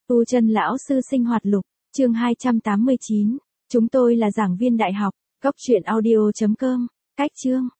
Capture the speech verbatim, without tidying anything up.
Tu chân lão sư sinh hoạt lục, chương hai trăm tám mươi chín. Chúng tôi là giảng viên đại học, góc truyện audio chấm com. Cách chương,